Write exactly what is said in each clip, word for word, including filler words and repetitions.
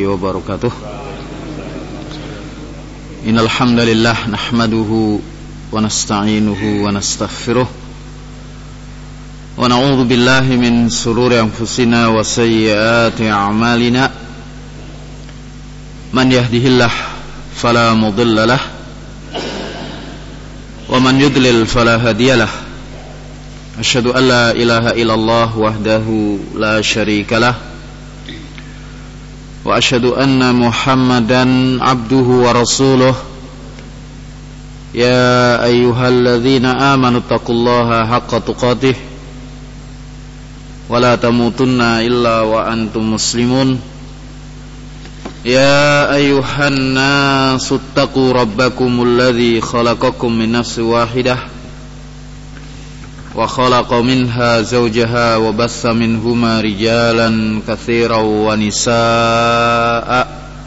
wabarakatuh. Innal hamdalillah nahmaduhu wa nasta'inuhu wa nastaghfiruh wa na'udzu billahi min shururi anfusina wa sayyiati a'malina. Man yahdihillah fala mudilla lah wa man yudlil fala hadiyalah. Asyhadu an la ilaha illallah wahdahu la syarikalah wa asyhadu anna Muhammadan abduhu wa rasuluh. Ya ayyuhalladzina amanu taqullaha haqqa tuqatih wa la tamutunna illa wa antum muslimun. Ya ayyuhan nasu taqu rabbakumul ladzi khalaqakum min nafsin wahidah wa khalaqa minha zawjaha wa bassa minhuma rijalan katsiran wa nisaa'a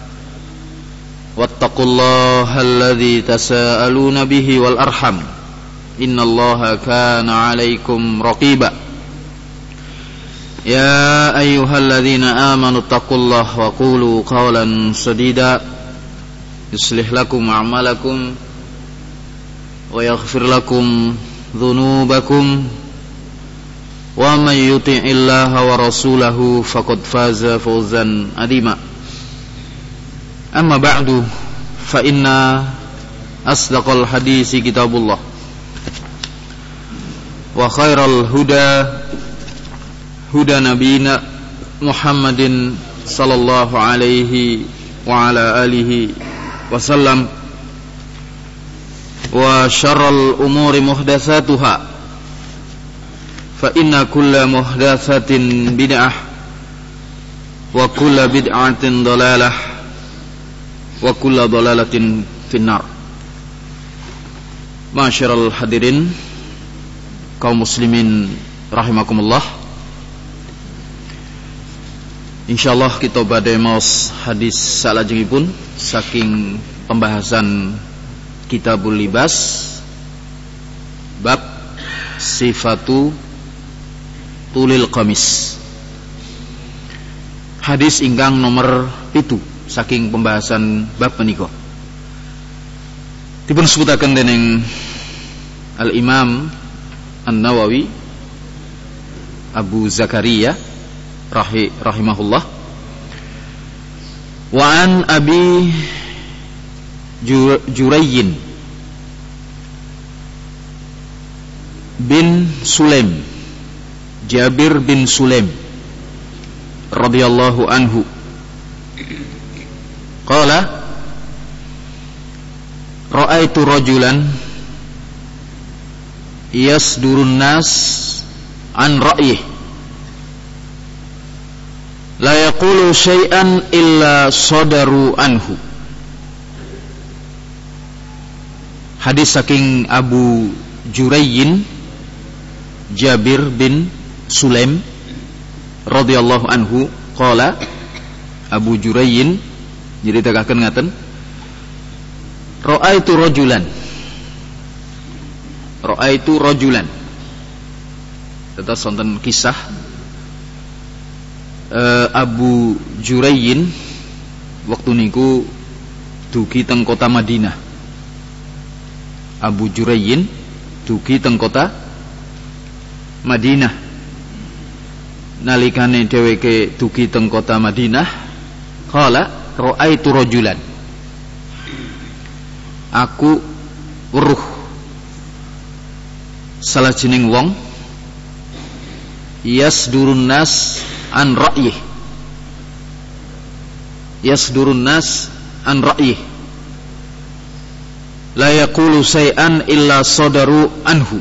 wattaqullaha alladzi tasaaluna bihi wal arham innallaha kana 'alaikum raqiba. Ya ayyuhalladzina amanu taqullaha wa qulu qawlan sadida yuslih lakum a'malakum wa yaghfir lakum dhunubakum wa may yuti'illaha wa rasulahu faqad faza fawzan adima. Amma ba'du, fa inna asdaqal hadisi kitabullah wa khairal huda huda nabiyina Muhammadin sallallahu alaihi wa ala alihi wasallam wa syarrul umuri muhdatsatuha fa inna kulla muhdatsatin bid'ah wa kulla bid'atin dhalalah wa kulla dhalalatin finnar. Ma'asyiral hadirin kaum muslimin rahimakumullah, insyaallah kita badhe maos hadis salajengipun saking pembahasan Kitabul Libas bab sifatu tulil qamis. Hadis ingkang nomor pitu saking pembahasan bab menika. Dipun sebutaken dening Al-Imam An-Nawawi Abu Zakaria rahi, rahimahullah wa an Abi Jurayyin bin Sulaim, Jabir bin Sulaim radhiyallahu anhu qala ra'aitu rajulan yasdurun nas an ra'yih la yaqulu syai'an illa sadaru anhu. Hadis saking Abu Jurayyin Jabir bin Sulaim radhiyallahu anhu qala, Abu Jurayyin nyritakaken ngaten, ra'aitu rajulan ra'aitu rajulan tetes wonten kisah uh, Abu Jurayyin waktu niku dugi teng kota Madinah. Abu Jurayyin dugi teng kota Madinah. Nalikane dheweke dugi teng kota Madinah, qala ra'aitu rajulan, aku weruh salajenging wong yasdurun nas an ra'yih yasdurun nas an ra'yih la yaqulu syai'an illa sadaru anhu.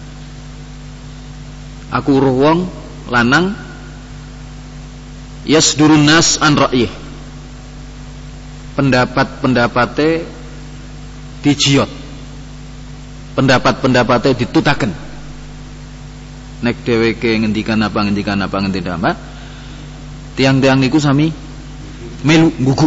Aku weruh wong lanang yasdurun nas an ra'yih, pendapat-pendapate dijiot, pendapat-pendapate ditutaken. Nek dheweke ngendikan apa ngendikan apa ngendikan apa, tiang-tiang niku sami melu gugu.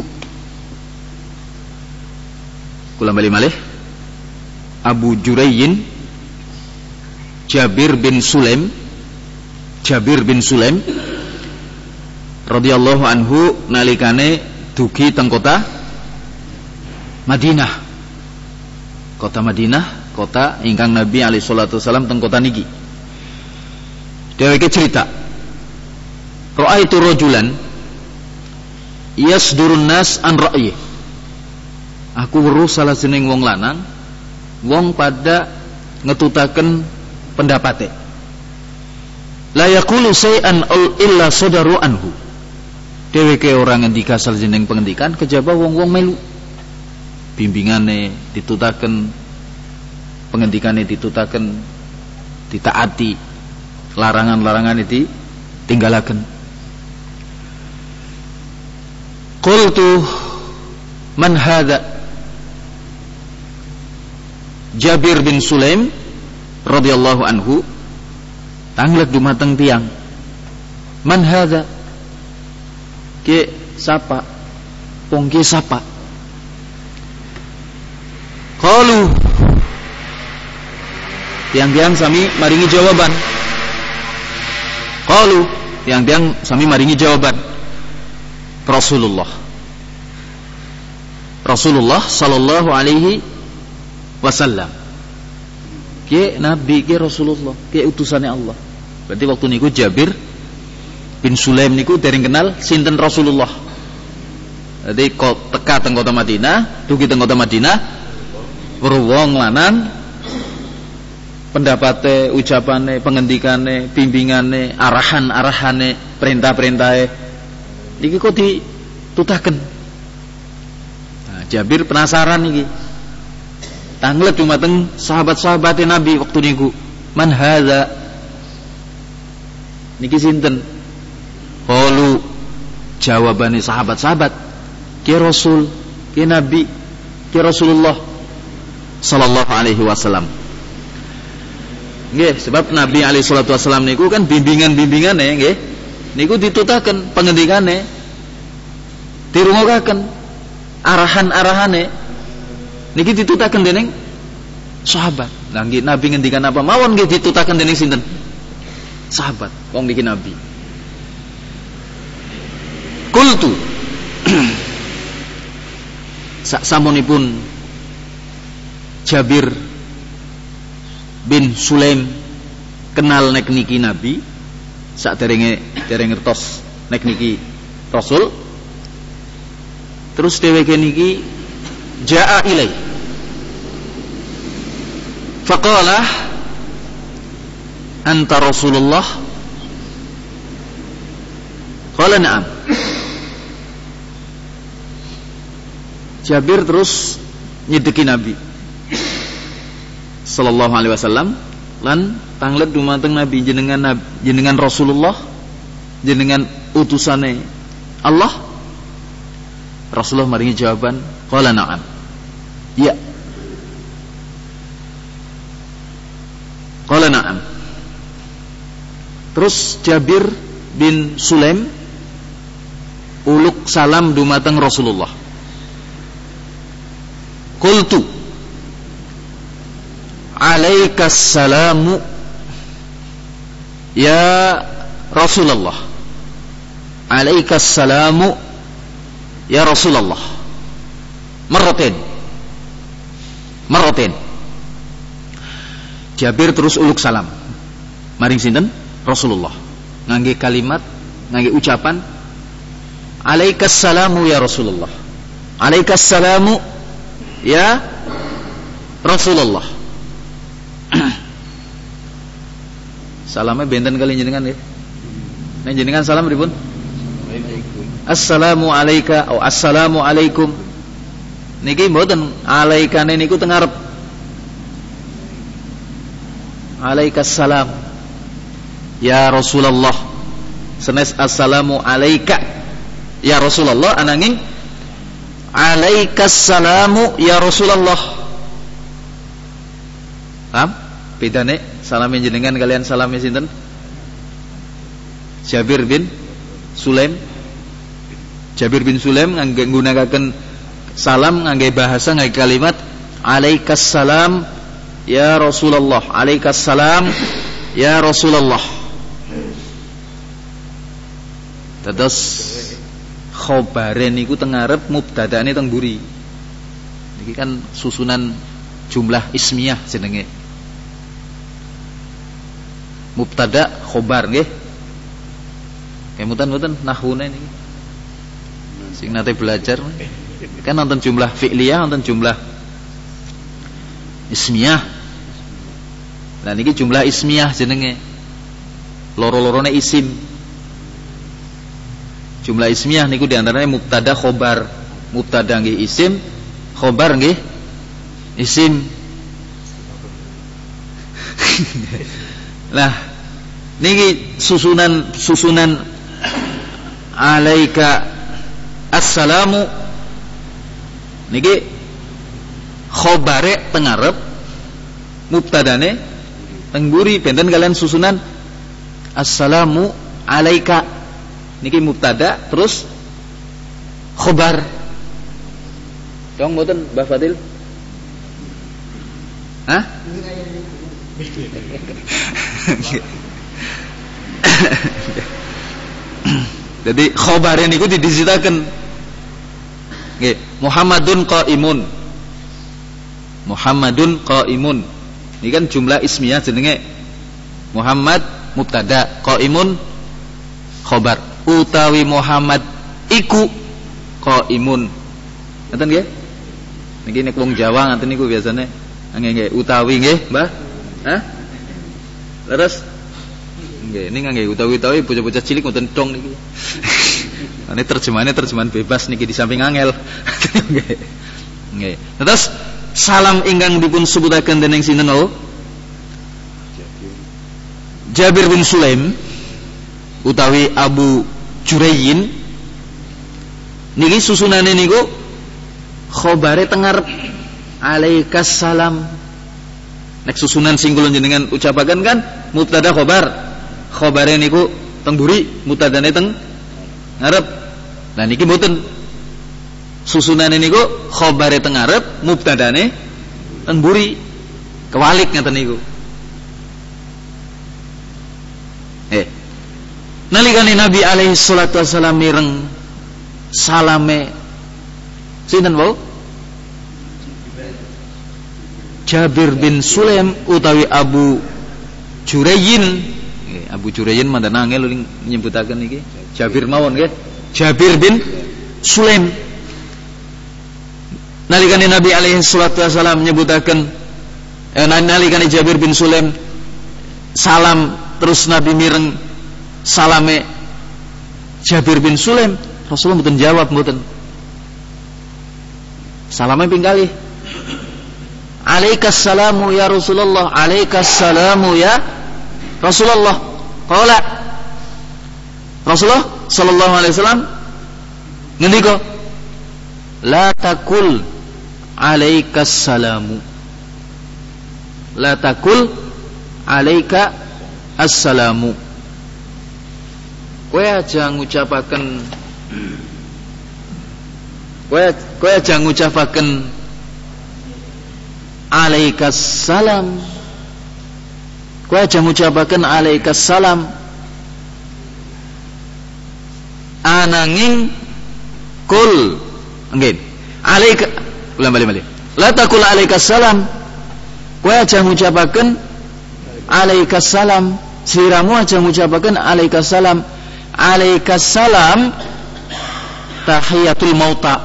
Kula bali malih, Abu Jurayyin Jabir bin Sulaim Jabir bin Sulaim radhiyallahu anhu nalikane dugi teng kota Madinah. Kota Madinah, kota ingkang Nabi alaihi salatu wasallam teng kota niki. Dheweke cerita, ra'aitu rajulan yasdurun nas an ra'yi. Aku weruh salah jeneng wong lanang, wong pada ngetutaken pendapate. La yaqulu syai'an illa sadaru anhu. Dheweke ora ngendika salah jeneng pengendikan kejaba wong-wong melu. Bimbingane ditutaken, pengendikane ditutaken, ditaati, larangan-larangan itu tinggalaken. Qultu man hadha? Jabir bin Sulaim radhiyallahu anhu tanglet dumateng tiang. Man hadha? Ke sapa? Pong ke sapa? Qalu, tiang-tiang sami maringi jawaban. Qalu, tiang-tiang sami maringi jawaban. Rasulullah. Rasulullah sallallahu alaihi wasallam. Ke nabi, ke Rasulullah, ke utusannya Allah. Berarti waktu niku Jabir bin Sulaim niku dereng kenal sinten Rasulullah. Jadi kok teka teng kota Madinah, dugi teng kota Madinah, wong lanang pendapate, ucapane, pengendikane, bimbingane, arahan-arahane, perintah-perintahe iki kok ditutaken. Nah, Jabir penasaran iki. Tanglet dumateng sahabat-sahabat Nabi waktu niku. Man hadza? Niki sinten? Qalu, jawabane sahabat-sahabat, ki Rasul, ki Nabi, ki Rasulullah sallallahu alaihi wasallam. Nggih, sebab Nabi alaihi salatu wasallam niku kan bimbingan-bimbingane nggih niku ditutaken, pengendikane dirungokaken, arahan-arahane niki ditutaken dening sahabat. Lah nggih Nabi ngendikan apa mawon nggih ditutaken dening sinten? Sahabat. Wong niki Nabi. Qultu sak samunipun Jabir bin Sulaim kenal nek niki Nabi, sak derenge dereng ngertos nek niki Rasul. Terus dheweke niki jaa ilai. Faqala anta Rasulullah? Qala na'am. Jabir terus nyedeki Nabi sallallahu alaihi wasallam lan tanglet dumateng Nabi, jenengan jenengan Rasulullah, jenengan utusane Allah. Rasulullah maringi jawaban, qala na'am. Ya. Qala na'am. Terus Jabir bin Sulaim uluk salam dumateng Rasulullah. Qultu alaikas salamu ya Rasulullah. Alaikas salamu ya Rasulullah. Marratain. Marratain. Jabir terus uluk salam maring sinten? Rasulullah. Ngangge kalimat, ngangge ucapan alaikas salamu ya Rasulullah. Alaikas salamu ya Rasulullah. Salamnya benten kali jenengan ya. Nek jenengan salam pripun? Assalamu alayka atau assalamu alaikum. Niki mboten alaikane niku teng ngarep. Alaikas salam ya Rasulullah. Senes assalamu alayka ya Rasulullah ananging alaikas salamu ya Rasulullah. Paham? Bedane salame jenengan kalian salame sinten? Jabir bin Sulaim. Jabir bin Sulaim ngangge nggunakaken salam ngangge bahasa ngangge kalimat alaikas salam ya Rasulullah. Alaikas salam ya Rasulullah. Terus khobare niku teng ngarep, mubtadane teng mburi. Niki kan susunan jumlah ismiyah jenenge. Mubtada khobar nggih. Kemutan-mutan nahune niki. Sing nate belajar kan nonton jumlah fi'liyah, nonton jumlah ismiyah. Nah niki jumlah ismiyah jenenge. Loro-lorone isim. Jumlah ismiyah niku diantaranya mubtada khobar. Mubtada nggih isim, khobar nggih isim. Lah niki susunan susunan alaika assalamu niki khobare teng ngarep, mubtadane teng mburi. Benten kalian susunan assalamu alaika niki mubtada terus khobar. Dong mboten Mbah Fadil? Hah? Jadi khobarnya niku didisitaken. Nggih, Muhammadun qaimun. Muhammadun qaimun. Ini kan jumlah ismiyah jenenge Muhammad mubtada, qaimun khobar. Utawi Muhammad iku qaimun. Ngoten nggih? Niki nek wong Jawa ngoten niku biasane nggih nggih utawi nggih, Mbah. Hah? Terus nggih, ini nggih utawi-utawi bocah-bocah cilik ngoten dong niki. Ini terjemahannya terjemahan bebas niki di samping angel. Nggih. Nggih. Terus salam ingkang dipun sebutaken dening sinten wau? Jabir bin Sulaim utawi Abu Jurayyin niki susunane niku khobare teng ngarep alaikas salam. Nek susunan sing kula jenengan ucapaken kan mubtada khobar. Khobare niku teng mburi, mubtadane teng ngarep. Nah niki mboten. Susunane niku khobare teng ngarep, mubtadane teng mburi. Kewalik ngaten niku. Eh. Nalikane Nabi alaihi salatu wasallam mireng salame sinten wau? Jabir bin Sulaim utawi Abu Jurayyin. Nggih, Abu Jurayyin manten angel nyebutaken iki. Jabir mawon nggih. Jabir bin Sulaim. Nalikane Nabi alaihi salatu wasallam nyebutaken eh, nalikane Jabir bin Sulaim salam terus Nabi mireng salame Jabir bin Sulaim, Rasulullah mboten jawab mboten. Salame ping kalih. Alaikas salamu ya Rasulullah, alaikas salamu ya Rasulullah. Qala Rasulullah sallallahu alaihi wasallam ngendika, la takul alaikas salamu. La takul alaika assalamu. Kowe aja ngucapaken Kowe kowe aja ngucapaken alaikas salam. Kowe aja ngucapaken alaikas salam. Ananging kul nggih. Alaika ulang balik-balik. La taqul alaikas salam. Kowe aja ngucapaken alaikas salam. Sliramu aja ngucapaken alaikas salam. Alaikas salam tahiyatul mauta.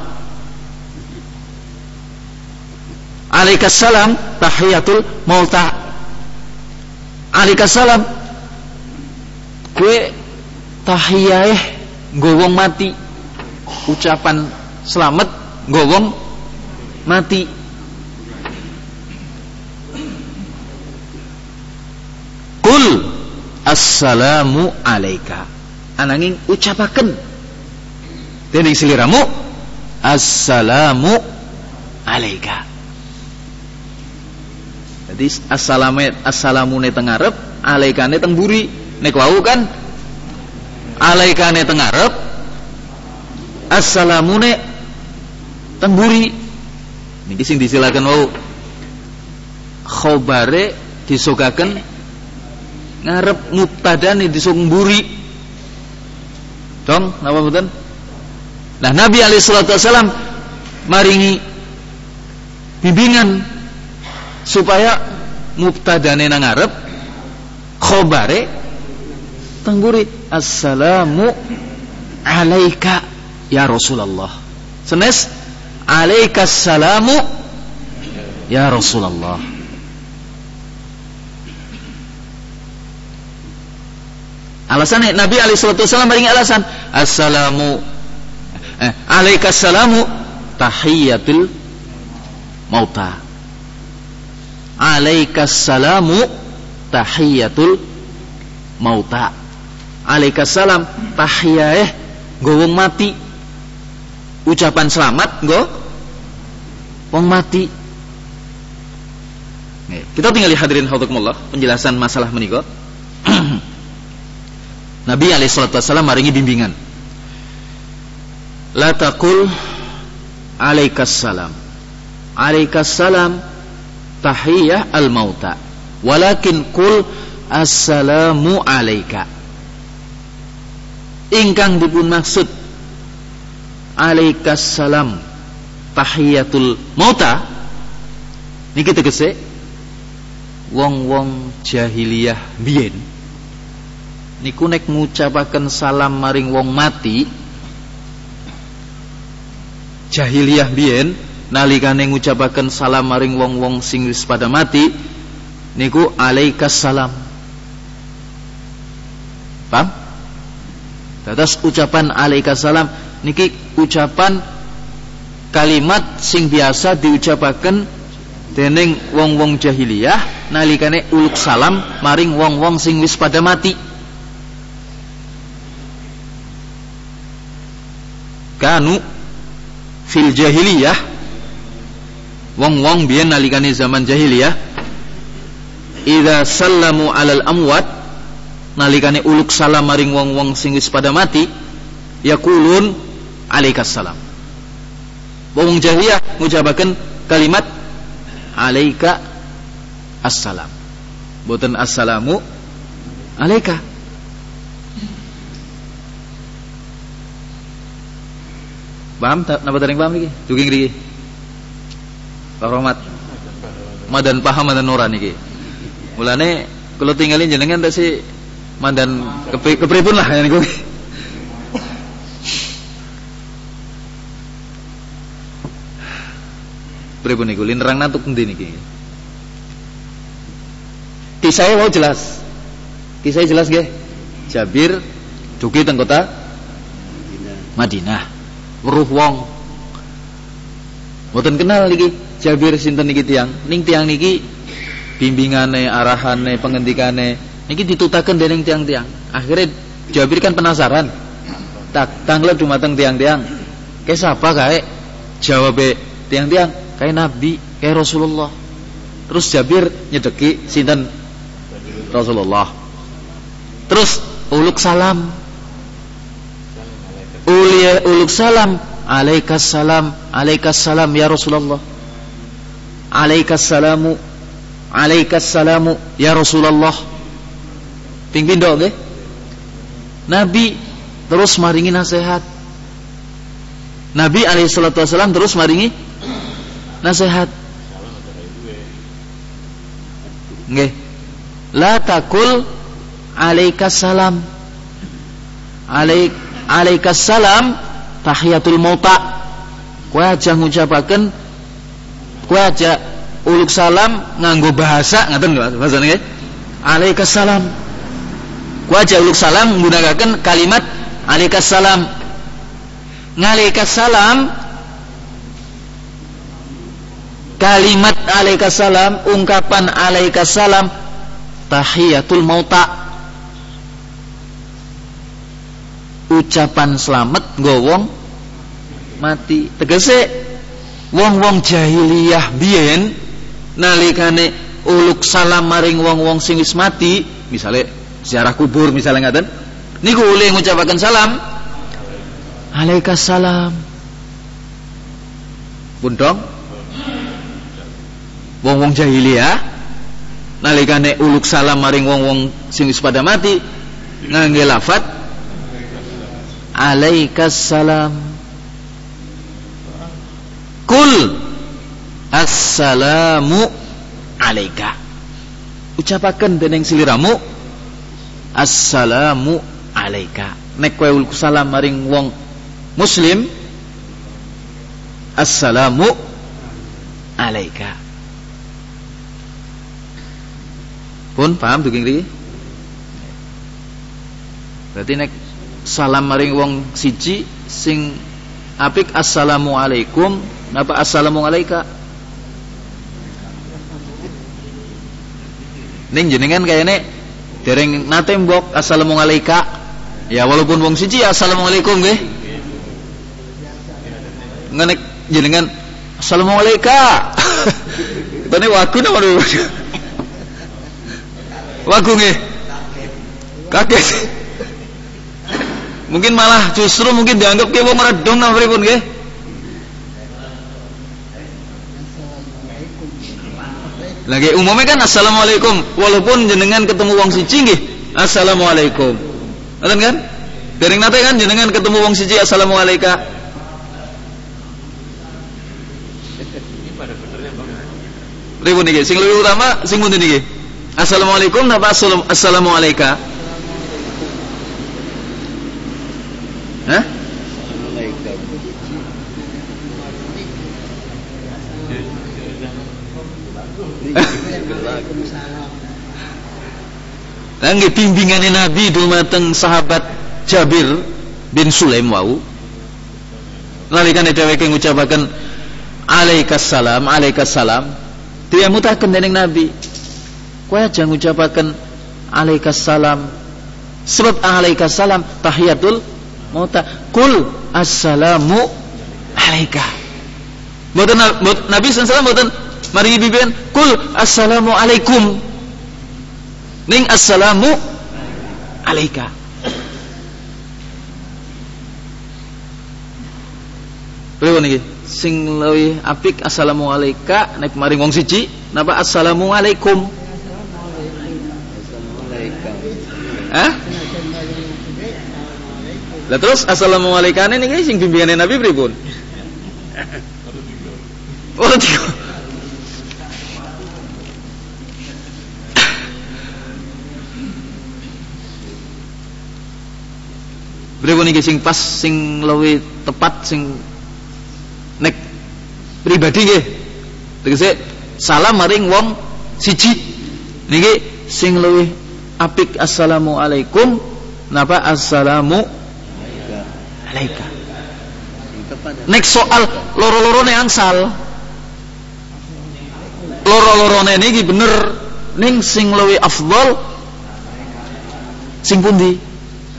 Alaikas salam tahiyatul mauta. Alaikas salam kue tahiyah nggo wong mati. Ucapan selamat nggo wong mati. Qul assalamu alaika. Ananging ucapaken dening sliramu assalamu alaika. Jadi assalamu assalamune teng ngarep, alaikane teng mburi. Nek wau kan alaikane teng ngarep, assalamune teng mburi. Niki sing disilaken wau khobare disugaken ngarep, mubtadane disuk mburi. Dong, napa mboten? Nah, Nabi alaihi salatu wasallam maringi bimbingan supaya mubtadane nang ngarep, khobare tengguri, assalamu alaika ya Rasulullah. Senes alaikas salamu ya Rasulullah. Alasannya Nabi alaihi salatu wasallam maringi alasan, assalamu eh, alaikas salamu tahiyatul mauta. Alaikas salamu tahiyatul mauta. Alaikas salam tahiyah nggo wong mati. Ucapan selamat nggo wong mati. Nih, kita tinggal hadirin haudzakumullah penjelasan masalah menika. Nabi alaihi salatu wasallam maringi bimbingan. La taqul alaikas salam. Alaikas salam tahiyah al-mauta. Walakin qul assalamu alaika. Ingkang dipun maksud alaikas salam tahiyatul mauta niki tegese wong-wong jahiliyah biyen niku nek ngucapaken salam maring wong mati, jahiliyah biyen nalikane ngucapaken salam maring wong-wong sing wis pada mati niku alaikas salam. Paham? Dados ucapan alaikas salam niki ucapan kalimat sing biasa diucapaken dening wong-wong jahiliyah nalikane uluk salam maring wong-wong sing wis pada mati. Kanu fil jahiliyah, wong-wong biyen nalikane zaman jahiliyah, idza sallamu alal amwat, nalikane uluk salam maring wong-wong sing wis pada mati, yaqulun alaikas salam. Wong jahiliyah ngucapaken kalimat alaika assalam, boten assalamu alaika. Paham? Napa taring paham iki? Duging niki. Pak Rahmat. Madan paham madan ora niki. Mulane kula tinggalin jenengan tak si mandan kepripun lah niku. Pripun niku linerang nantuk endi niki? Kisahnya mau jelas. Kisahnya jelas nggih. Jabir dugi teng kota Madinah. Madinah. Weruh wong. Mboten kenal niki Jabir sinten niki tiyang. Ning tiyang niki bimbingane, arahane, pengendikane niki ditutaken dening tiang-tiang. Akhirnya Jabir kan penasaran. Tak tanglep dumateng tiang-tiang. Kae sapa kae? Jawabe tiang-tiang, kae Nabi, kae Rasulullah. Terus Jabir nyedeki sinten? Rasulullah. Terus uluk salam. Uliya uluk salam, alaikas salam, alaikas salam ya Rasulullah. Alaikas salamu, alaikas salamu ya Rasulullah. Ping pindho nggih. Nabi terus maringi nasihat. Nabi alaihi salatu wasallam terus maringi nasihat. Nggih. La taqul alaikas salam. Alaik alaikas salam tahiyatul mauta. Kowe aja ngucapaken, kowe aja uluk salam nganggo bahasa ngaten nggih bahasane nggih. Alaikas salam. Kowe aja uluk salam menggunakan kalimat alaikas salam. Ngalaikas salam, kalimat alaikas salam, ungkapan alaikas salam tahiyatul mauta. Ucapan selamat gowong mati. Tegese wong-wong jahiliyah biyen nalikane uluk salam maring wong-wong sing wis mati, misale ziarah kubur misale ngaten, niku ulih ngucapaken salam alaikas salam. Bundong wong-wong jahiliyah nalikane uluk salam maring wong-wong sing wis pada mati ngangge lafaz alaikas salam. assalamu alaika. Ucapaken dening sliramu assalamu alaika. Nek kowe salam maring wong muslim assalamu alaika. Pun paham dugi ngriki? Berarti nek salam maring wong siji sing apik assalamu alaikum, napa assalamu alaika? Ning jenengan kayane dereng nate mbok assalamu alaika. Ya walaupun wong siji ya assalamu alaikum nggih. Ngenek jenengan assalamu alaika. Tane wagu napa lho? Wagu nggih. Kaget. Mungkin malah justru mungkin dianggap ke wong redong napa pripun nggih? Lagi umumnya kan assalamualaikum, walaupun jenengan ketemu wong siji nggih assalamualaikum. Ngoten kan? Dereng nate kan jenengan ketemu wong siji assalamualaikum. Pripun niki? Sing luwih utama sing pundi niki? Assalamualaikum napa assalamualaikum? Hah? Nggih bimbingane Nabi dumateng sahabat Jabir bin Sulaim wau. Nalikane dheweke ngucapaken alaikassalam alaikassalam, dia mutaken dening Nabi. Kowe aja ngucapaken alaikassalam. Sebab alaikassalam tahiyatul mauta. Kul assalamu alaika. Mboten Nabi sallallahu alaihi wasallam mboten maringi bimbingan kul assalamu alaikum. Ning assalamu alaika. Pripun niki? Sing luwih apik assalamu alaika nek maring wong siji napa assalamu alaikum? Hah? Lah terus assalamu alaikane niki sing bimbingane Nabi pripun? Oh, tiga. Pripun niki sing pas sing luwih tepat sing nek pribadi nggih. Tegese salam maring wong siji. Niki sing luwih apik assalamu alaikum napa assalamu alaika. Nek soal loro-lorone angsal. Loro-lorone niki bener ning sing luwih afdal sing pundi?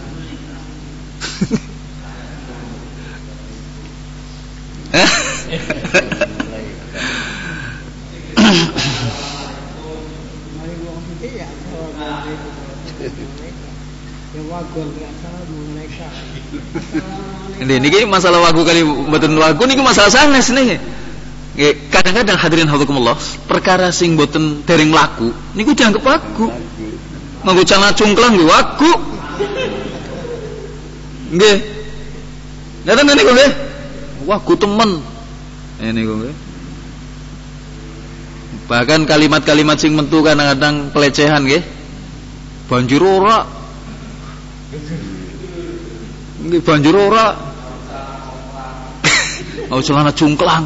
Ini niki masalah wagu kali mboten wagu niki masalah sanes nih. Nggih, kadang-kadang hadirin hafizakumullah, perkara sing mboten dereng laku niku dianggap wagu. Nganggo celana cungklang nggih wagu. Nggih. Ngaten niku nggih. Wagu temen. Ini niku nggih. Bahkan kalimat-kalimat sing mentu kadang-kadang pelecehan nggih. Banjur ora. Nggih banjur ora. Oh celana cungklang.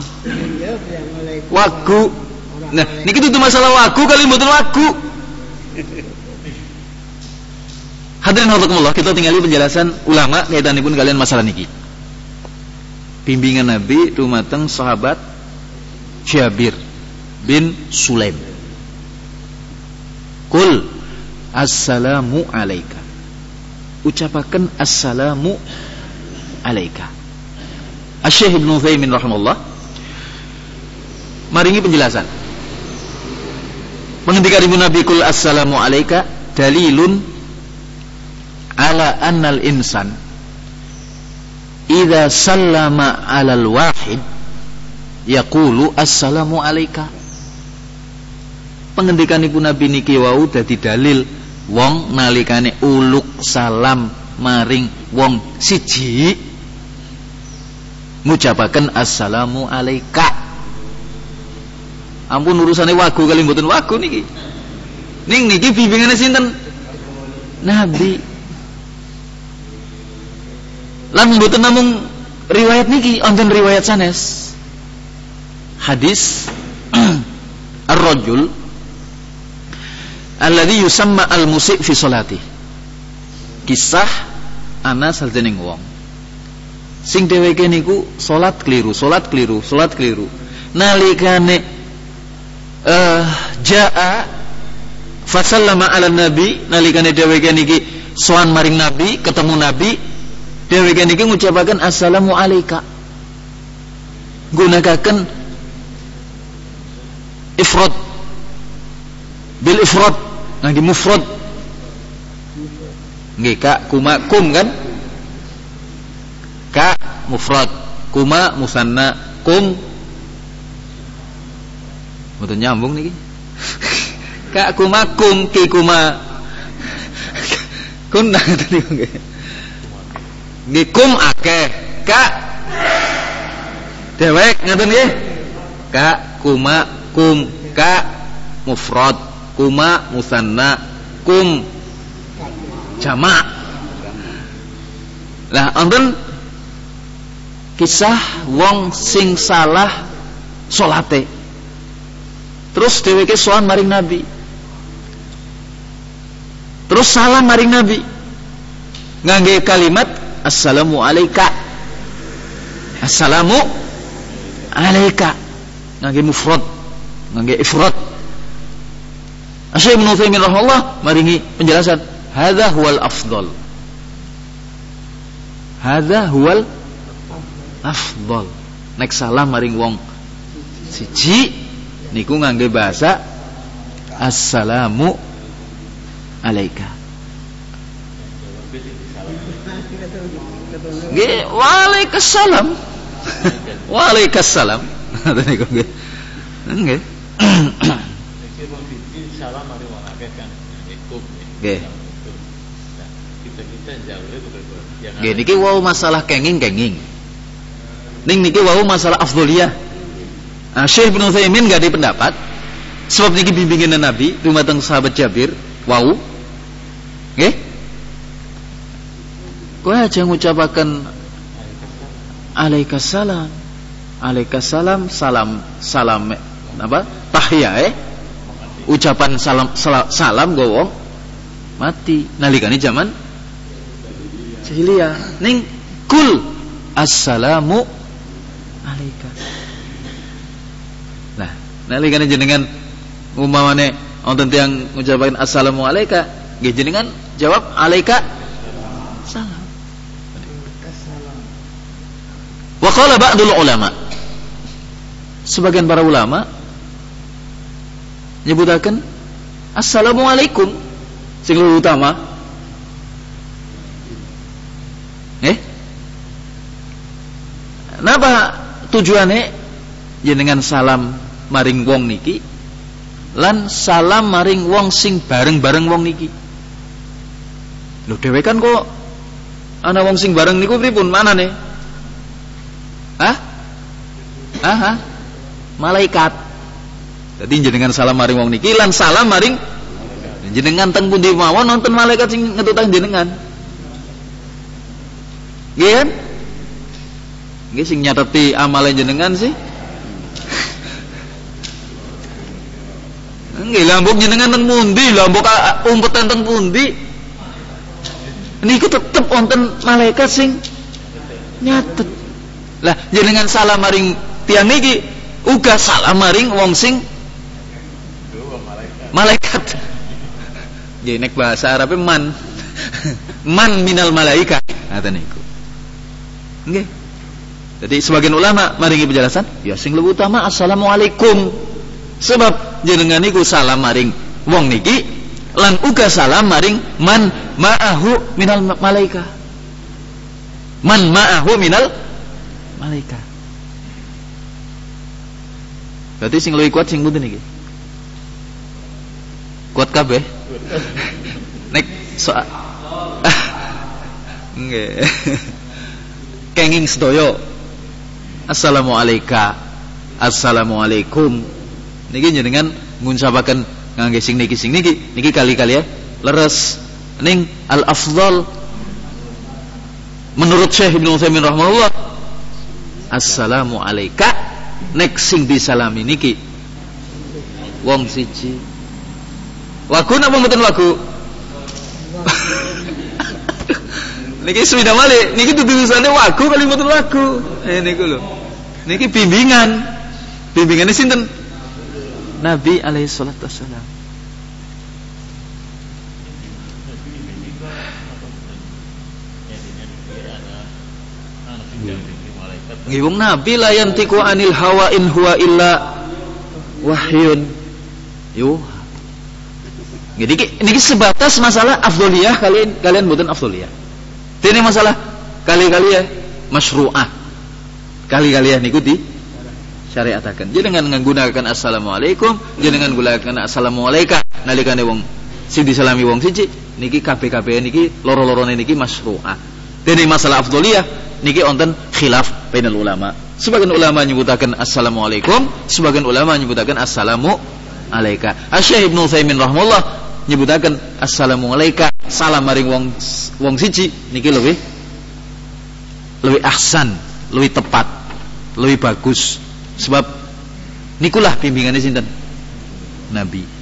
Wagu. Nah, niki itu masalah wagu kali mboten wagu. Hadirin hafizakumullah, kita tinggali penjelasan ulama kaitanipun kalian masalah niki. Bimbingan Nabi dumateng sahabat Jabir bin Sulaim. Kul assalamu alaika. Ucapaken assalamu alaika. Asy-Syaikh Ibnu Utsaimin rahimahullah maringi penjelasan. Mengendika Ibu Nabi kul assalamu alaika dalilun ala annal insan idza sallama alal wahid yaqulu assalamu alaika. Pengendikan Ibu Nabi niki wau dadi dalil wong nalikane uluk salam maring wong siji ngucapaken assalamu alaika. Ampun urusane wagu kali mboten wagu niki. Ning niki bimbingane sinten? Nabi. Lan mboten namung riwayat niki, wonten riwayat sanes. Hadis ar-rajul alladhi yusamma al-musi' fi sholati. Kisah ana saljening wong sing dheweke niku salat keliru, salat keliru, salat keliru. Nalikane uh, jaa fa sallama ala nabi, nalikane dheweke niki sowan maring nabi, ketemu nabi, dheweke niki ngucapaken assalamu alayka. Gunakaken ifrad bil ifrad ngangge mufrad nggih ka kuma kum kan ka mufrad kuma musanna kum mboten nyambung niki ka kuma kum ki kuma kunna tadi nggih nggih kum akeh ka dewek ngaten nggih ka kuma kum ka mufrad kuma musanna kum jamak. Lah wonten kisah wong sing salah salate. Terus dheweke sowan maring Nabi. Terus salah maring Nabi. Ngangge kalimat assalamu alayka. Assalamu alayka. Ngangge mufrad, ngangge ifrad. Syekh Ibnu Utsaimin rahimahullah maringi penjelasan, hadza huwal afdal. Hadza huwal afdal. Nek salah maring wong siji niku ngangge bahasa assalamu alayka. Nggih, waalaikumsalam. Waalaikumsalam. Niku nggih. Nggih. Salam mari wong akeh kan. Nggih. Kita-kita jauh itu. Nggih, niki wau masalah kenging-kenging. Ning niki wau masalah afdholiyah. Nah, Syekh Ibnu Utsaimin enggak ada pendapat sebab niki bimbingan Nabi dumateng sahabat Jabir wau. Nggih. Kowe aja ngucapaken alaikassalam. Alaikassalam salam salam apa? Tahiyah eh. Ucapan salam salam, salam go wong mati nalikane zaman jahiliyah. Ning kul assalamu alayka. Nah, nalikane jenengan umpamane wonten tiyang ngucapaken assalamu alayka, nggih jenengan jawab alayka salam. Wa qala ba'dul ulama, sebagian para ulama nyebutaken assalamualaikum sing luwih utama. Eh? Napa tujuane jenengan salam maring wong niki lan salam maring wong sing bareng-bareng wong niki. Lho dhewe kan kok ana wong sing bareng niku pripun manane? Hah? Aha. Malaikat. Jadi jenengan salam maring wong niki lan salam maring jenengan teng pundi mawon nonton malaikat sing ngetutang jenengan. Nggih kan? Nggih sing nyateti amale jenengan sih. Nggih lambok jenengan teng pundi, lambok umpet teng pundi. Niku tetep wonten malaikat sing nyatet. Lah jenengan salam maring tiyang niki uga salam maring wong sing malaikat. Nggih nek bahasa Arabe man. Man minal malaika. Ngaten niku. Nggih. Jadi sebagian ulama maringi penjelasan, ya sing luwih utama assalamualaikum. Sebab jenengan niku salam maring wong niki lan uga salam maring man ma'ahu minal malaika. Man ma'ahu minal malaika. Berarti sing luwih kuat sing pundi niki? Kuat kabeh. Nek soal nggih. Kenging sedaya. Assalamualaikum. Assalamualaikum. Niki jenengan ngucapaken ngangge sing niki sing niki niki kali-kali ya leres. Ning al afdal menurut Syekh Ibnu Utsaimin rahimahullah assalamu alayka nek sing disalami niki wong siji. Lagu napa mboten lagu? Niki sudah malih, niki tulisane lagu kali mboten lagu. Eh niku lho. Niki bimbingan. Bimbingane sinten? Nabi alaihi salatu wassalam. Nggih wong Nabi la yantiqu anil hawa in huwa illa wahyun yuha. Jadi niki sebatas masalah afdholiyah kalian kalian mboten afdholiyah. Dene masalah kali-kali ya masyru'ah. Kali-kali ya niku di syariataken. Jadi dengan menggunakan assalamualaikum, jenengan gunakan assalamualaikum nalikane wong sing disalami wong siji niki kabeh-kabeh niki loro-lorone niki masyru'ah. Dene masalah afdholiyah niki wonten khilaf bainal ulama. Sebagian ulama nyebutaken assalamualaikum, sebagian ulama nyebutaken assalamu alayka. Asy-Syaikh Ibnu Utsaimin rahimahullah nyebutaken assalamu alayka, salam maring wong wong siji niki lebih lebih ahsan, lebih tepat, lebih bagus. Sebab nikulah bimbingannya sinten? Nabi.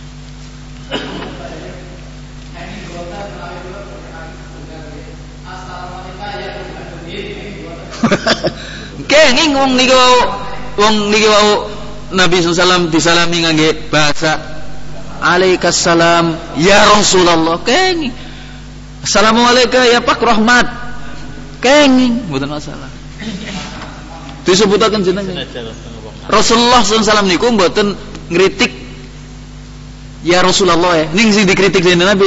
Kenging wong niki wau wong niki wau Nabi sallallahu alaihi wasallam disalami ngangge bahasa alaikassalam ya Rasulullah kenging. Assalamualaikum ya Pak Rahmat kenging mboten masalah. Disebutaken jenengan Rasulullah sallallahu alaihi wasallam niku mboten ngritik ya Rasulullah ya. Ning sing dikritik dening Nabi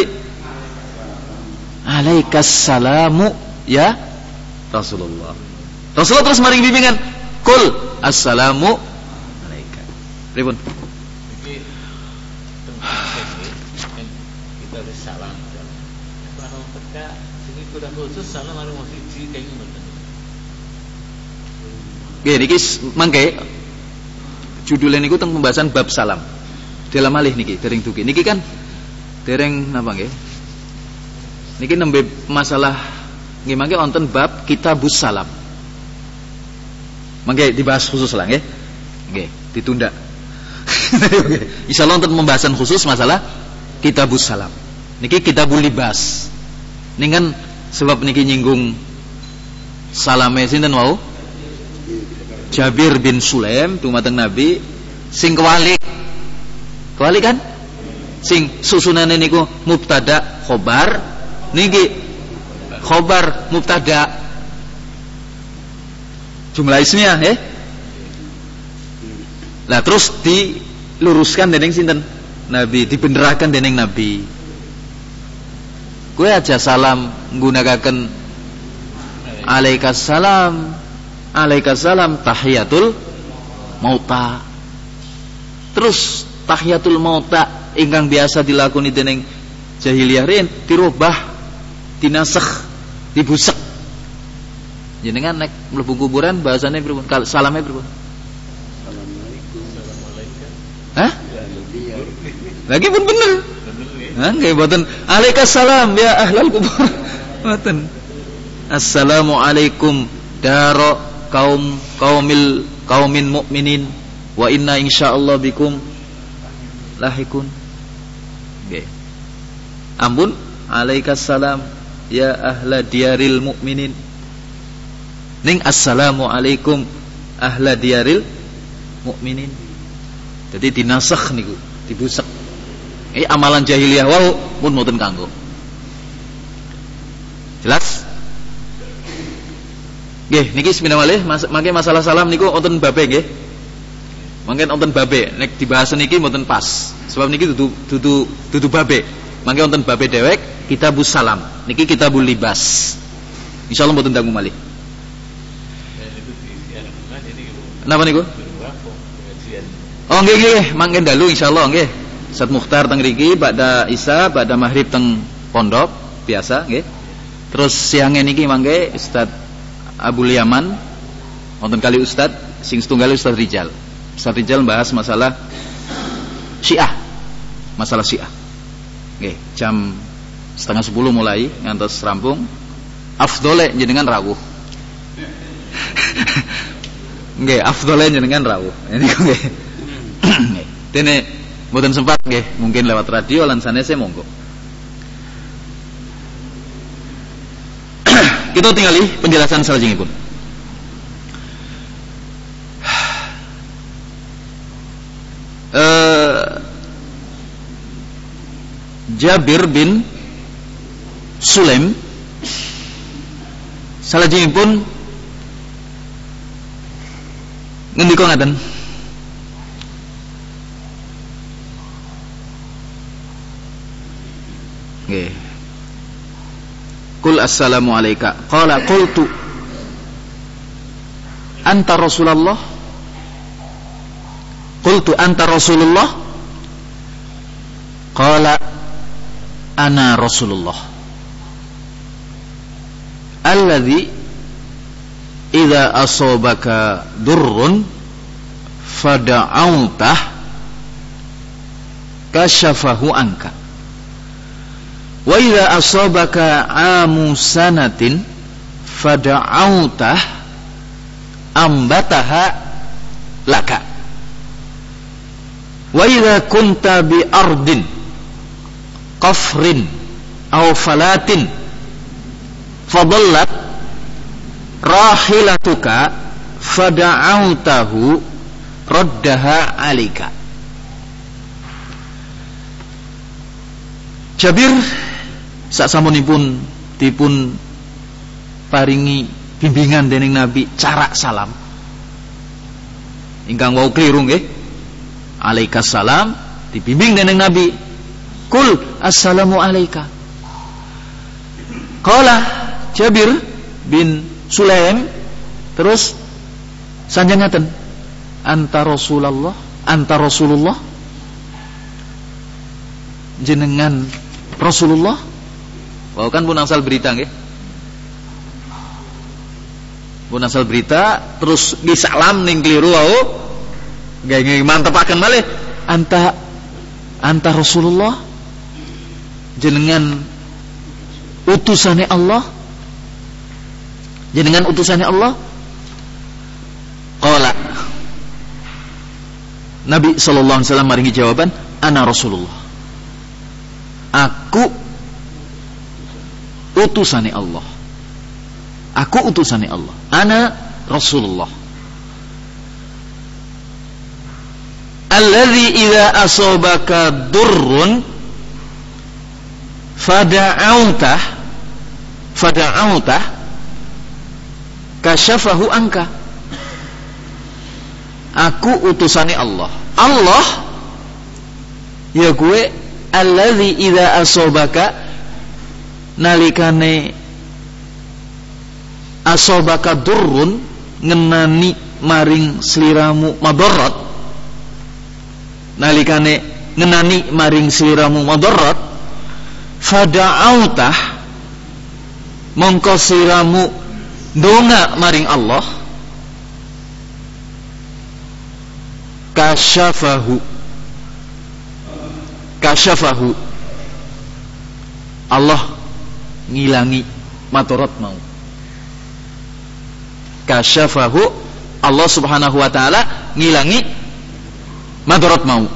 alaikassalamu ya Rasulullah. Rasulullah terus maring bimbingan, "Qul assalamu alayka." Pripun? Iki kita wis salam. Kalau peka sing kurang khusus salam marang wong siji kaya ngoten. Nggih niki mangke judulnya niku teng pembahasan bab salam. Dalam malih niki dereng dugi. Niki kan dereng napa nggih? Niki nembe masalah nggih mangke wonten bab kitabus salam. Mangke dibahas khusus lah nggih. Nggih, ditunda. Insyaallah untuk pembahasan khusus masalah kitabus salam. Niki kitabul libas. Ning kan sebab niki nyinggung salame sinten wau? Jabir bin Sulaim dumateng Nabi sing kewalik. Kewalik kan? Sing susunane niku mubtada khobar niki khobar mubtada jumlah ismiyah ya. Lah terus diluruskan dening sinten? Nabi, dibeneraken dening Nabi. Kowe aja salam nggunakaken alaikassalam. Alaikassalam tahiyatul mauta. Terus tahiyatul mauta ingkang biasa dilakoni dening jahiliyah rin dirubah, dinasakh, dibusek. Jenengan nek mlebu kuburan bahasane pripun? Salame pripun? Assalamualaikum. Hah? Lagi pun bener. Hah, nggih mboten alaikassalam ya ahlal kubur. Mboten. Assalamualaikum daro kaum kaumil kaumin mukminin wa inna insyaallah bikum lahikun. Nggih. Ampun alaikassalam ya ahla diaril mukminin. Ning assalamualaikum ahla diaril mukminin. Jadi dinasakh niku, dibusek. Ini amalan jahiliyah wau pun mboten kanggo. Jelas? Nggih, niki seminal malih mangke masalah salam niku wonten babe nggih. Mangke wonten babe, nek dibahas niki mboten pas. Sebab niki dudu dudu dudu babe. Mangke wonten babe dewek kitabus salam. Niki kitabul libas. Insyaallah mboten dangu malih. Napa niku? Oh nggih nggih, mangke dalu insyaallah nggih. Ustaz Mukhtar teng mriki ba'da Isya, ba'da maghrib teng pondok biasa nggih. Terus siangnya niki mangke Ustaz Abu Yaman wonten kali Ustaz sing setunggal Ustaz Rijal. Ustaz Rijal bahas masalah Syiah. Masalah Syiah. Nggih, jam setengah sepuluh mulai ngantos rampung. Afdole jenengan rawuh. Nggih, afdole jenengan rawuh. Ini kok nggih. Nggih. Dene mboten sempat nggih, mungkin lewat radio lan sanese monggo. Kita tinggali penjelasan salajengipun. Uh, Jabir bin Sulaim salajengipun ngendika ngaten. Nggih. Qul assalamu alayka. Qala qultu anta Rasulullah. Qultu anta Rasulullah. Qala ana Rasulullah. Alladhi idza asabaka durrun fada'autah kashafahu anka. Wa idza asabaka amu sanatin fada'autah ambataha laka. Wa idza kunta bi ardin qafrin aw falatin fadallat rahilatuka fada'autahu raddaha alika. Jabir saksampunipun dipun paringi bimbingan dening Nabi cara salam ingkang wau kliru nggih. Alaikas salam dibimbing dening Nabi. Kul assalamu alayka. Qala Jabir bin Sulaim terus sanjangaken anta Rasulullah, anta Rasulullah, jenengan Rasulullah. Wah, kan pun asal berita nggih. Pun asal berita terus disalam ning kliru wau. Nggih mantepaken malih anta anta Rasulullah, jenengan utusane Allah. Jenengan utusane Allah. Qala Nabi sallallahu alaihi wasallam maringi jawaban, ana Rasulullah. Aku utusane Allah. Aku utusane Allah. Ana Rasulullah. Alladzi idza asabaka durrun fada'autah fada'autah kashafahu anka. Aku utusane Allah. Allah ya gue alladzi idza asabaka nalikane asabaka durrun ngenani maring sliramu madarat, nalikane ngenani maring sliramu madarat fada'autah mongko sliramu donga maring Allah kasyafahu kasyafahu Allah ngilangi madarat mau. Kasyafahu Allah subhanahu wa ta'ala ngilangi madarat mau.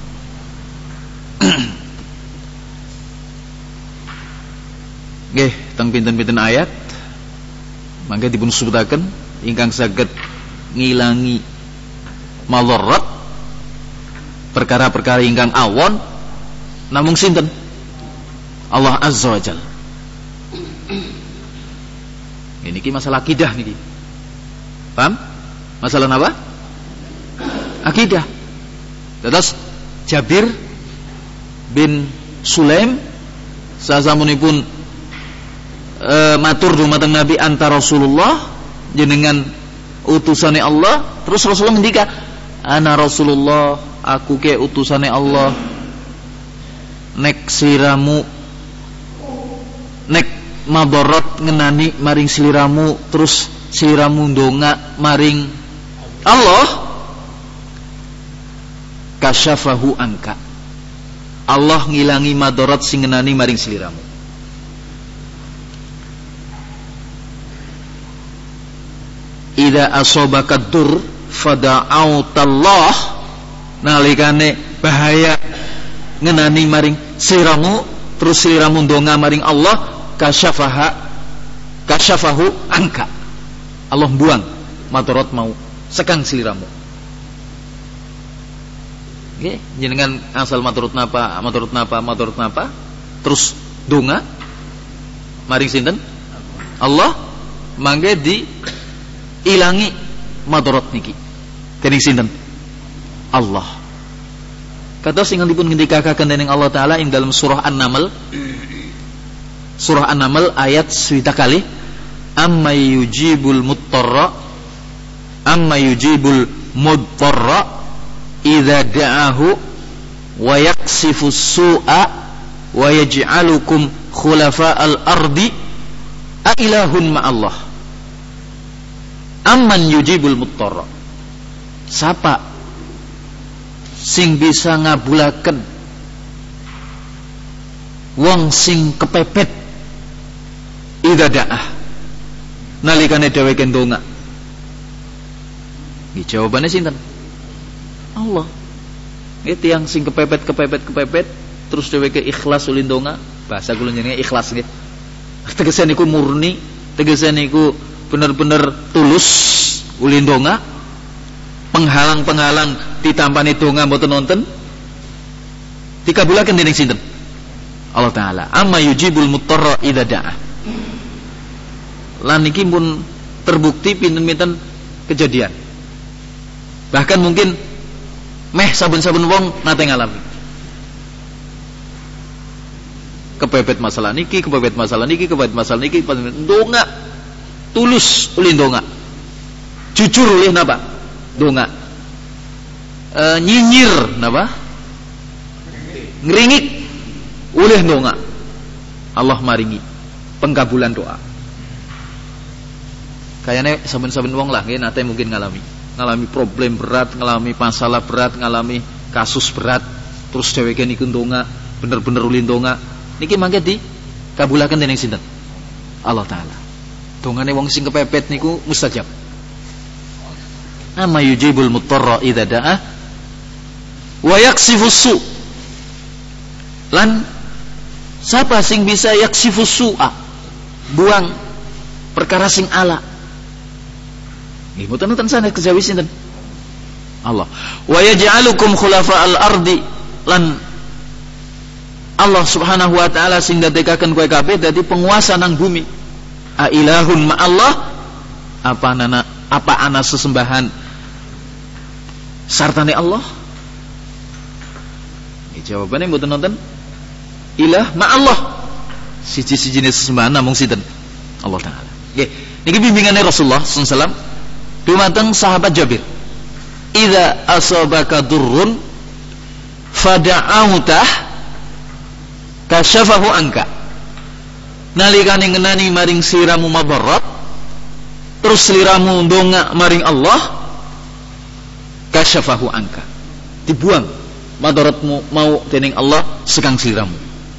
Nggih, teng pinten-pinten ayat mangke dipun sebutaken ingkang saged ngilangi madarat perkara-perkara ingkang awon namung sinten? Allah azza wa jalla. Ini ki masalah akidah niki. Paham? Masalah apa? Akidah. Terus Jabir bin Sulaim sasamunipun e, matur dumateng Nabi anta Rasulullah, jenengan utusane Allah. Terus Rasulullah ngendika, ana Rasulullah, aku ke utusane Allah. Nek siramu nek madarat ngenani maring sliramu, terus sliramu ndonga maring Allah, kasyafahu anka. Allah ngilangi madarat sing ngenani maring sliramu. Idza asabaka dur fada'autallah, nalikane bahaya ngenani maring sliramu terus sliramu ndonga maring Allah, kasyafaha kasyafahu anka. Allah buang madarat mau sekang sliramu. Nggih, jenengan asal maturut napa, maturut napa, maturut napa, terus donga maring sinten? Allah, mangke di ilangi madarat niki. Dening sinten? Allah. Kados ingkang dipun ngendikaken dening Allah taala ing dalam surah An-Naml. Surah An-Naml ayat swidak kali, amma yujibul muttarra amma yujibul mudtarra idza da'ahu wa yaksifu su'a wa yaj'alukum khulafa'al ardi a ilahun ma'allah. Amman yujibul muttarra, sapa sing bisa ngabulaken wong sing kepepet idza da'ah nalikane dheweke ndonga. Nggih, jawabane sinten? Allah. Nggih, tiyang sing kepepet kepepet kepepet terus dheweke ikhlas ulin ndonga, bahasa kula jenenge ikhlas nggih. Tegese niku murni, tegese niku bener-bener tulus ulin ndonga. Penghalang-penghalang ditampani donga mboten nonton dikabulaken dening sinten? Allah taala. Amma yujibul muttarra idza da'a. Lan niki pun terbukti pinten-pinten kejadian. Bahkan mungkin meh saben-saben wong nate ngalami. Kepepet masalah niki, kepepet masalah niki, kepepet masalah niki, ndonga tulus ulin ndonga. Jujur ulih napa? Ndonga. E, nyinyir napa? Ngringik ulih ndonga. Allah maringi pengkabulan doa. Kayane saben-saben wong lah nggih nate mungkin ngalami. Ngalami problem berat, ngalami masalah berat, ngalami kasus berat, terus dheweke niku ndonga, bener-bener ulin ndonga. Niki mangke di kabulaken dening sinten? Allah taala. Dongane wong sing kepepet niku mustajab. Amma yujibul muttarra idza da'a wa yaksifus su. Lan siapa sing bisa yaksifus su'a? Buang perkara sing ala. Nggih, mboten nonton sana kejawi sinten? Allah. Wa yaj'alukum khulafa'al ardi, lan Allah Subhanahu wa taala sing dadekaken kowe kabeh dadi penguasa nang bumi. A ilahun ma Allah, apa ana apa ana sesembahan sartane Allah? Nggih, jawabane mboten nonton. Ilah ma Allah. Siji-sijine sesembahan namung sinten? Allah taala. Nggih, niki bimbingane Rasulullah sallallahu alaihi wasallam dumateng sahabat Jabir. Idza asabaka durrun fada'autah kasyafahu anka. Nalikane ngenani maring sliramu madarat terus sliramu ndonga maring Allah, kasyafahu anka. Dibuang madaratmu mau dening Allah sekang sliramu.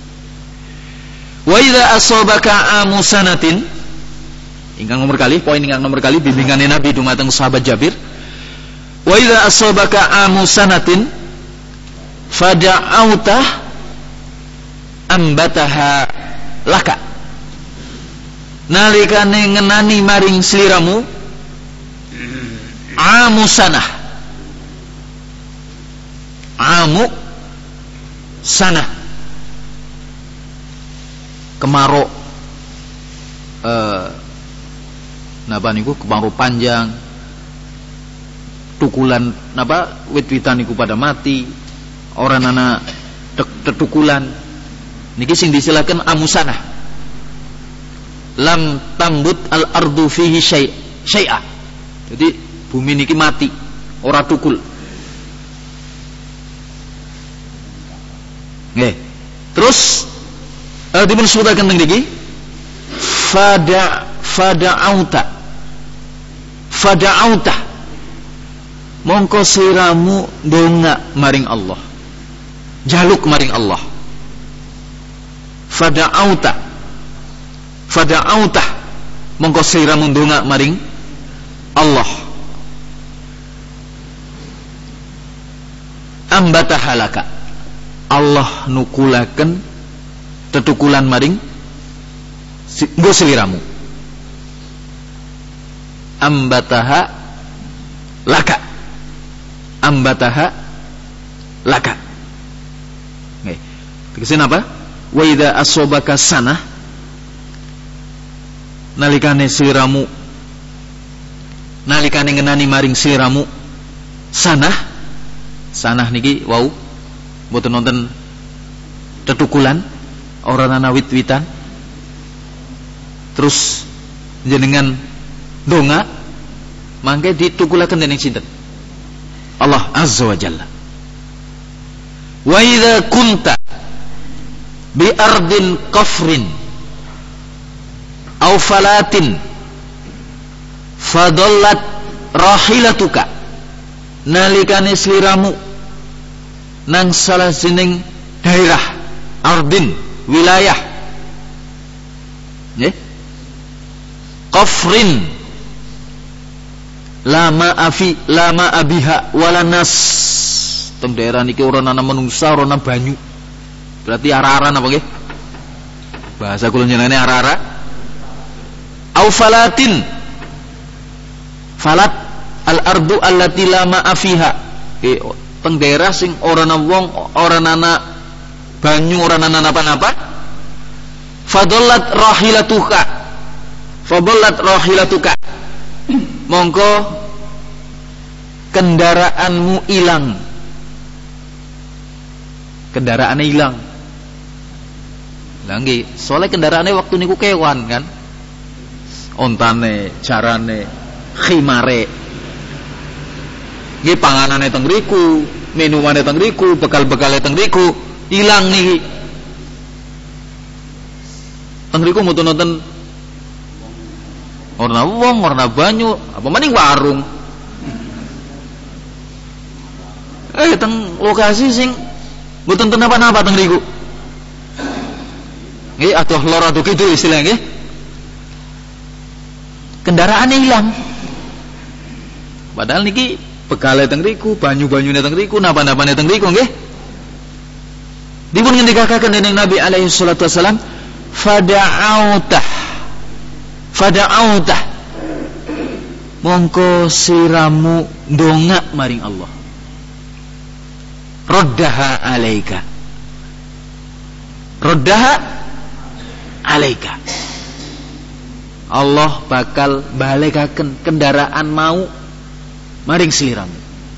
Wa idza asabaka amusanatin, ingkang nomor kali, poin ingkang nomor kali bimbingane Nabi dumateng sahabat Jabir. Wa idza asabaka amusanatin fada'autah ambataha laka. Nalikane ngenani maring sliramu amusanah, amu sanah, kemarau eh, napa niku kemarau panjang, tukulan napa wit-witan niku pada mati, orang anak tetukulan niki sing disilakan amusanah. Lam tambut al ardu fihi syai' syai'a. Jadi bumi niki mati, ora tukul. Nggih. Terus eh, dipun sebutaken teng niki fada fada'auta fada'auta mongko sliramu ndonga maring Allah, jaluk maring Allah. Fada'auta Fada'auta mongko sliramu ndonga maring Allah. Ambata halaka, Allah nukulaken tetukulan maring nggo sliramu. Ambataha laka, ambataha laka. Nggih. Tegesena apa? Wa idza asobaka sanah, nalikane sliramu nalikane ngenani maring sliramu sanah. Sanah niki wau mboten nonton tetukulan ora ana wit-witan. Terus jenengan donga mangke ditukulaken dening sinten? Allah Azza wa Jalla. Wa idza kunta bi ardin qafrin aw falatin fadallat rahilatuka, nalikane sliramu nang salah sining daerah ardin wilayah nggih, qafrin lama afi lama abiha wala nas, teng daerah niki ora ana manungsa ora ana banyu, berarti ara-ara napa nggih, bahasa kula jenenge ara-ara. Au falatin, falat al ardu allati lama afiha, eh, teng daerah sing ora ana wong ora ana banyu ora ana napa-napa. Fadallat rahilatuka, fadallat rahilatuka, mongko kendaraanmu ilang, kendaraannya ilang. Lah nggih, soalnya kendaraannya waktu niku kewan kan, ontane, carane, khimare. Nggih panganane teng mriku, minumane teng mriku, bekal-bekale teng mriku, ilang niki. Teng mriku mboten nonton warna wong, warna banyu, apa maning warung. Eh teng lokasi sing mboten ten napa-napa teng mriku. Nggih atuh lor atuh kidul istilah nggih. Kendaraane ilang. Padahal niki bekale teng mriku, banyu-banyune teng mriku, napa-napane teng mriku nggih. Dipun ngendikaken dening Nabi alaihi salatu wasalam, fada'autah fada'autah mongko siramu ndonga maring Allah, raddaha alaika, raddaha alaika, Allah bakal balekaken kendaraan mau maring sliramu.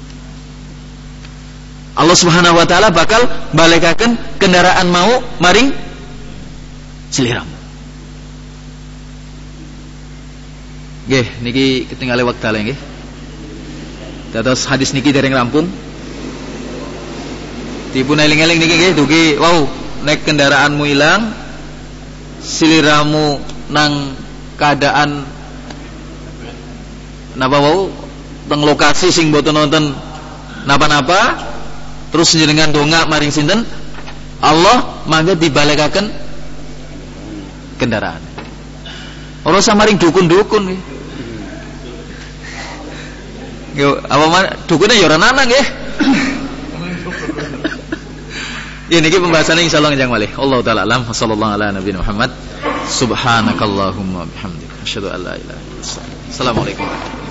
Allah Subhanahu wa taala bakal balekaken kendaraan mau maring sliramu. Nggih, niki ketinggalan wekdal nggih. Dados hadis niki dereng rampung. Dipun eling-eling niki nggih dugi wow, nek kendaraanmu ilang, sliramu nang keadaan napa wau teng lokasi sing mboten nonton napa-napa, terus njenengan donga maring sinten? Allah, mangga dibalekaken kendaraan. Ora usah maring dukun-dukun nggih. Yo, apa man dukune ya ora ana nggih. Ya niki pembahasannya insyaallah njang malih. Allah taala alam, sallallahu ala nabiyina Muhammad. Subhanakallahumma bihamdika asyhadu an la ilaha illa anta. Assalamualaikum.